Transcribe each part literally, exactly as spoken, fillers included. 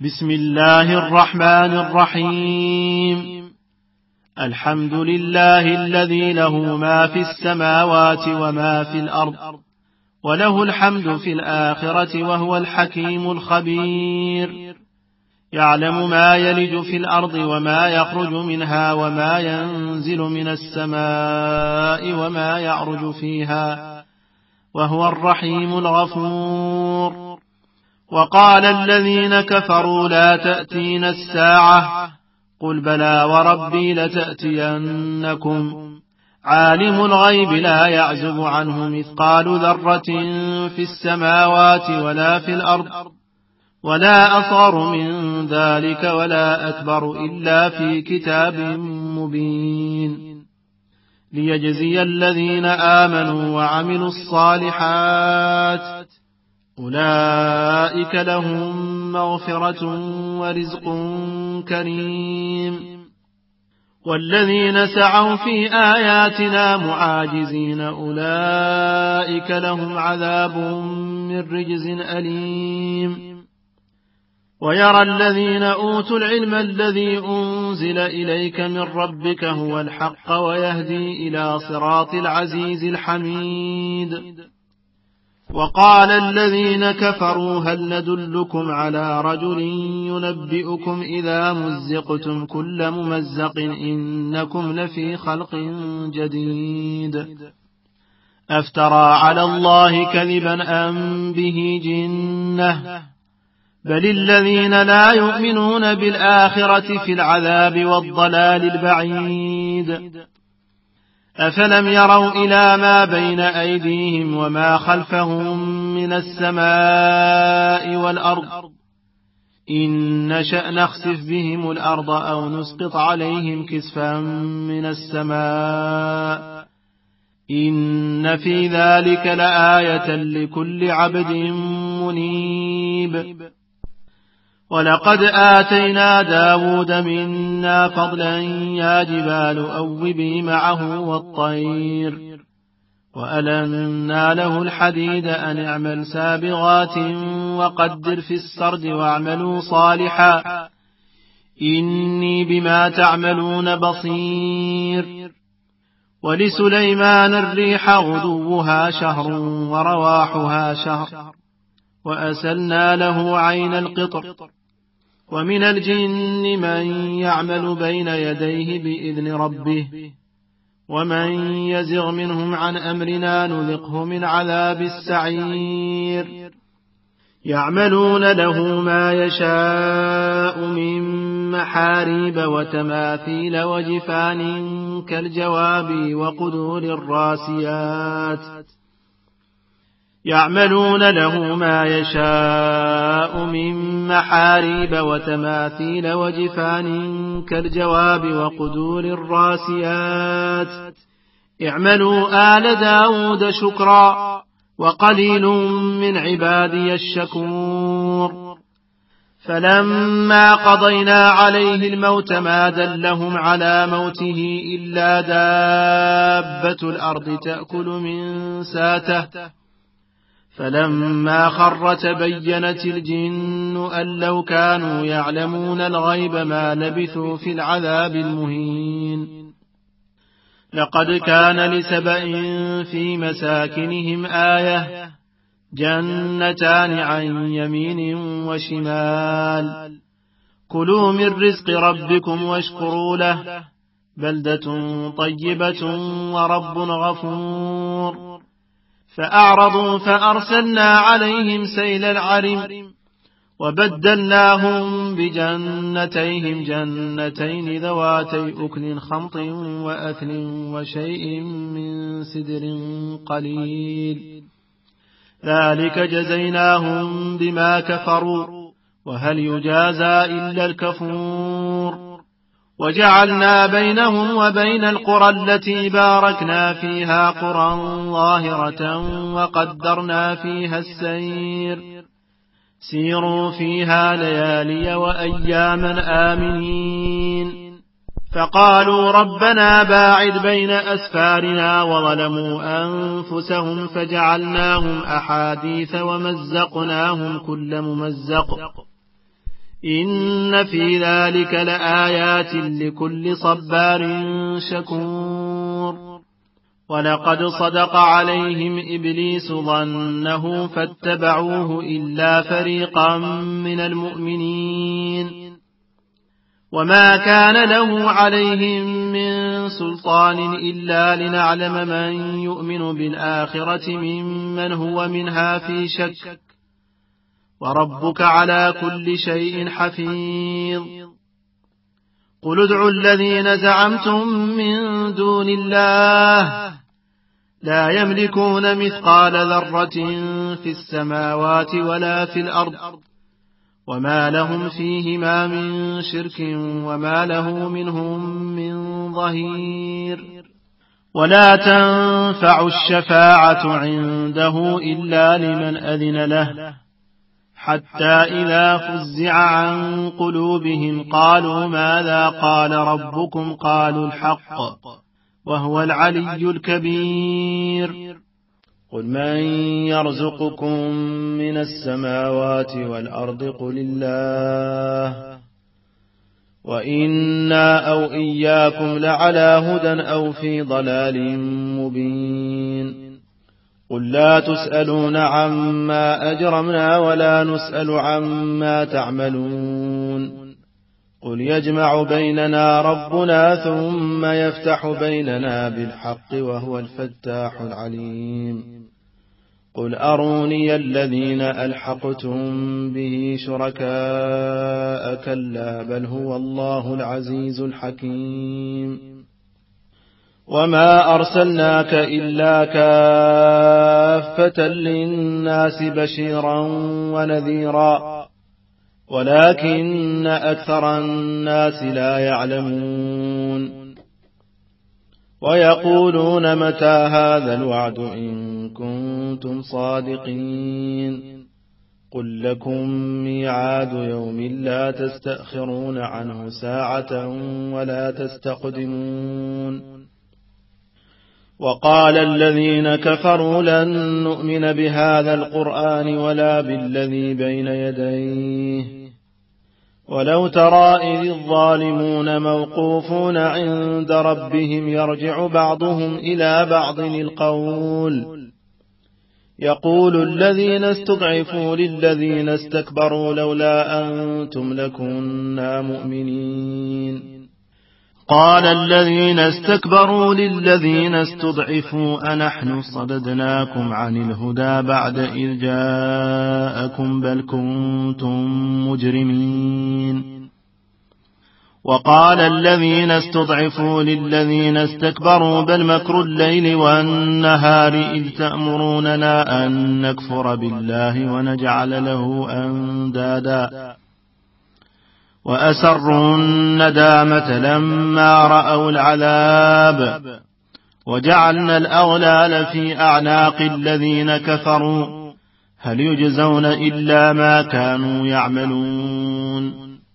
بسم الله الرحمن الرحيم. الحمد لله الذي له ما في السماوات وما في الأرض، وله الحمد في الآخرة، وهو الحكيم الخبير. يعلم ما يلج في الأرض وما يخرج منها، وما ينزل من السماء وما يعرج فيها، وهو الرحيم الغفور. وقال الذين كفروا لا تأتينا الساعة، قل بلى وربي لتأتينكم، عالم الغيب لا يعزب عنه مثقال ذرة في السماوات ولا في الأرض، ولا أصغر من ذلك ولا أكبر إلا في كتاب مبين، ليجزي الذين آمنوا وعملوا الصالحات، أولئك لهم مغفرة ورزق كريم. والذين سعوا في آياتنا معاجزين أولئك لهم عذاب من رجز أليم. ويرى الذين أوتوا العلم الذي أنزل إليك من ربك هو الحق ويهدي إلى صراط العزيز الحميد. وقال الذين كفروا هل ندلكم على رجل ينبئكم إذا مزقتم كل ممزق إنكم لفي خلق جديد، أفترى على الله كذبا أم به جنة، بل الذين لا يؤمنون بالآخرة في العذاب والضلال البعيد. أفلم يروا إلى ما بين أيديهم وما خلفهم من السماء والأرض، إن نشأ نخسف بهم الأرض أو نسقط عليهم كسفا من السماء، إن في ذلك لآية لكل عبد منيب. ولقد آتينا داود منا فضلا يا جبال أوبي معه والطير، وألنا له الحديد أن اعمل سابغات وقدر في السرد واعملوا صالحا إني بما تعملون بصير. ولسليمان الريح غدوها شهر ورواحها شهر، وأسلنا له عين القطر. ومن الجن من يعمل بين يديه بإذن ربه، ومن يزغ منهم عن أمرنا نذقه من عذاب السعير. يعملون له ما يشاء من محاريب وتماثيل وجفان كالجواب وقدور الراسيات يعملون له ما يشاء من محاريب وتماثيل وجفان كالجواب وقدور الراسيات اعملوا آل داود شكرا وقليل من عبادي الشكور. فلما قضينا عليه الموت ما دلهم على موته إلا دابة الأرض تأكل من ساته، فلما خر تبينت الجن أن لو كانوا يعلمون الغيب ما لبثوا في العذاب المهين. لقد كان لسبأ في مساكنهم آية، جنتان عن يمين وشمال، كلوا من رزق ربكم واشكروا له، بلدة طيبة ورب غفور. فأعرضوا فأرسلنا عليهم سيل العرم، وبدلناهم بجنتيهم جنتين ذواتي أكل خمط وأثل وشيء من سدر قليل، ذلك جزيناهم بما كفروا، وهل يجازى إلا الكفور. وجعلنا بينهم وبين القرى التي باركنا فيها قرى ظاهرة وقدرنا فيها السير، سيروا فيها ليالي وأياما آمنين. فقالوا ربنا باعد بين أسفارنا وظلموا أنفسهم فجعلناهم أحاديث ومزقناهم كل ممزق إن في ذلك لآيات لكل صبار شكور ولقد صدق عليهم إبليس ظنه فاتبعوه إلا فريقا من المؤمنين وما كان له عليهم من سلطان إلا لنعلم من يؤمن بالآخرة ممن هو منها في شك وربك على كل شيء حفيظ قل ادعوا الذين زعمتم من دون الله لا يملكون مثقال ذرة في السماوات ولا في الأرض وما لهم فيهما من شرك وما له منهم من ظهير ولا تنفع الشفاعة عنده إلا لمن أذن له حتى إذا فزع عن قلوبهم قالوا ماذا قال ربكم قالوا الحق وهو العلي الكبير قل من يرزقكم من السماوات والأرض قل الله وإنا أو إياكم لعلى هدى أو في ضلال مبين قل لا تسألون عما أجرمنا ولا نسأل عما تعملون قل يجمع بيننا ربنا ثم يفتح بيننا بالحق وهو الفتاح العليم قل أروني الذين ألحقتم به شركاء كلا بل هو الله العزيز الحكيم وما أرسلناك إلا كافة للناس بشيرا ونذيرا ولكن أكثر الناس لا يعلمون ويقولون متى هذا الوعد إن كنتم صادقين قل لكم ميعاد يوم لا تستأخرون عنه ساعة ولا تستقدمون وقال الذين كفروا لن نؤمن بهذا القرآن ولا بالذي بين يديه ولو ترى إذ الظالمون موقوفون عند ربهم يرجع بعضهم إلى بعض القول يقول الذين استضعفوا للذين استكبروا لولا أنتم لكنا مؤمنين قال الذين استكبروا للذين استضعفوا أنحن صددناكم عن الهدى بعد إذ جاءكم بل كنتم مجرمين وقال الذين استضعفوا للذين استكبروا بل مكر الليل والنهار إذ تأمروننا أن نكفر بالله ونجعل له أندادا وأسروا الندامة لما رأوا العذاب وجعلنا الأغلال في أعناق الذين كفروا هل يجزون إلا ما كانوا يعملون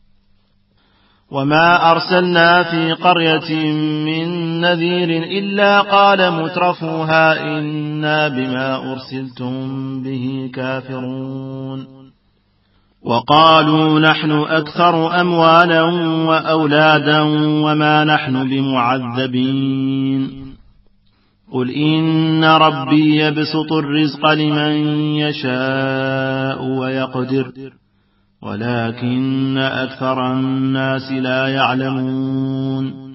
وما أرسلنا في قرية من نذير إلا قال مترفوها إنا بما أرسلتم به كافرون وقالوا نحن أكثر أموالا وأولادا وما نحن بمعذبين قل إن ربي يبسط الرزق لمن يشاء ويقدر ولكن أكثر الناس لا يعلمون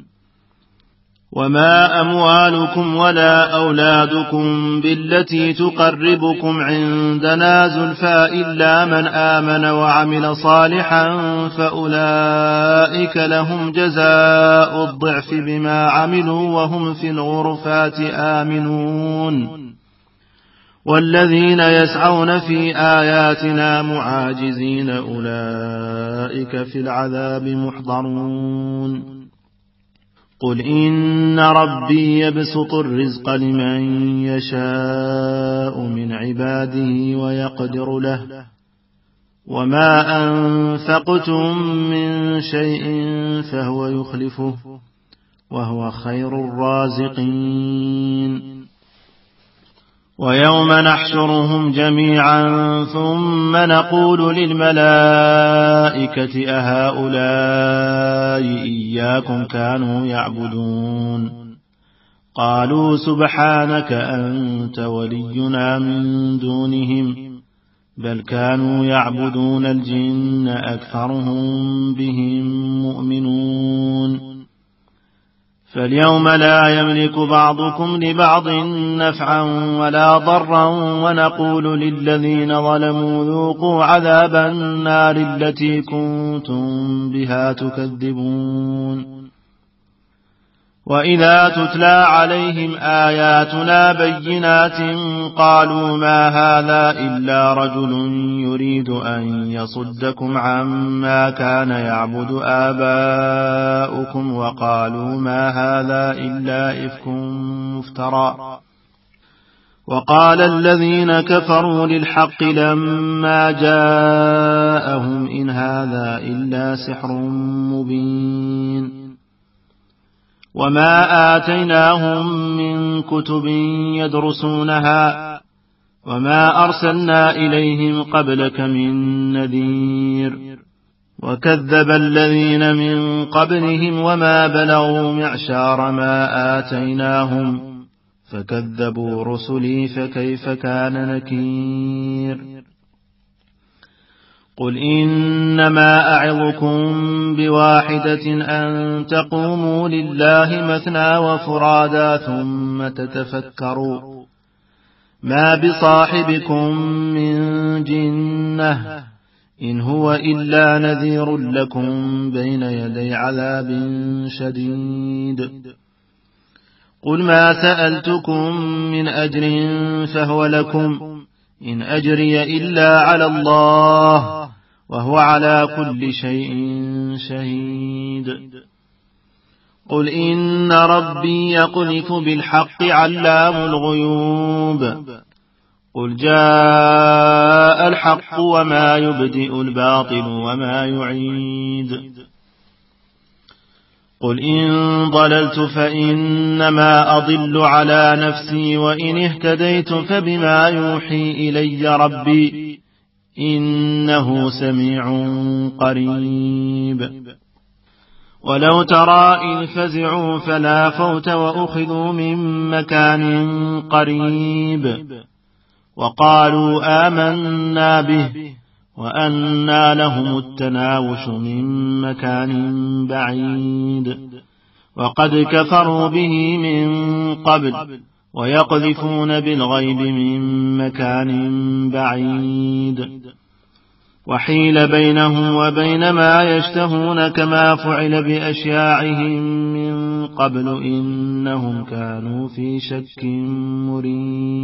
وما أموالكم ولا أولادكم بالتي تقربكم عندنا زلفى إلا من آمن وعمل صالحا فأولئك لهم جزاء الضعف بما عملوا وهم في الغرفات آمنون والذين يسعون في آياتنا معاجزين أولئك في العذاب محضرون قل إن ربي يبسط الرزق لمن يشاء من عباده ويقدر له وما أنفقتم من شيء فهو يخلفه وهو خير الرازقين ويوم نحشرهم جميعا ثم نقول للملائكة أهؤلاء إياكم كانوا يعبدون قالوا سبحانك أنت ولينا من دونهم بل كانوا يعبدون الجن أكثرهم بهم مؤمنون فاليوم لا يملك بعضكم لبعض نفعا ولا ضرا ونقول للذين ظلموا ذوقوا عذاب النار التي كنتم بها تكذبون وإذا تتلى عليهم آياتنا بينات قالوا ما هذا إلا رجل يريد أن يصدكم عما كان يعبد آباؤكم وقالوا ما هذا إلا إفك مفترى وقال الذين كفروا للحق لما جاءهم إن هذا إلا سحر مبين وما آتيناهم من كتب يدرسونها وما أرسلنا إليهم قبلك من نذير وكذب الذين من قبلهم وما بلغوا معشار ما آتيناهم فكذبوا رسلي فكيف كان نكير قل إنما أعظكم بواحدة أن تقوموا لله مثنى وفرادا ثم تتفكروا ما بصاحبكم من جنة إن هو إلا نذير لكم بين يدي عذاب شديد قل ما سألتكم من أجر فهو لكم إن أجري إلا على الله وهو على كل شيء شهيد قل إن ربي يقذف بالحق علام الغيوب قل جاء الحق وما يبدئ الباطل وما يعيد قل إن ضللت فإنما أضل على نفسي وإن اهتديت فبما يوحي إلي ربي إنه سميع قريب ولو ترى إذ فزعوا فلا فوت وأخذوا من مكان قريب وقالوا آمنا به وأنى لهم التناوش من مكان بعيد وقد كفروا به من قبل ويقذفون بالغيب من مكان بعيد وحيل بينهم وبين ما يشتهون كما فعل بأشياعهم من قبل إنهم كانوا في شك مريب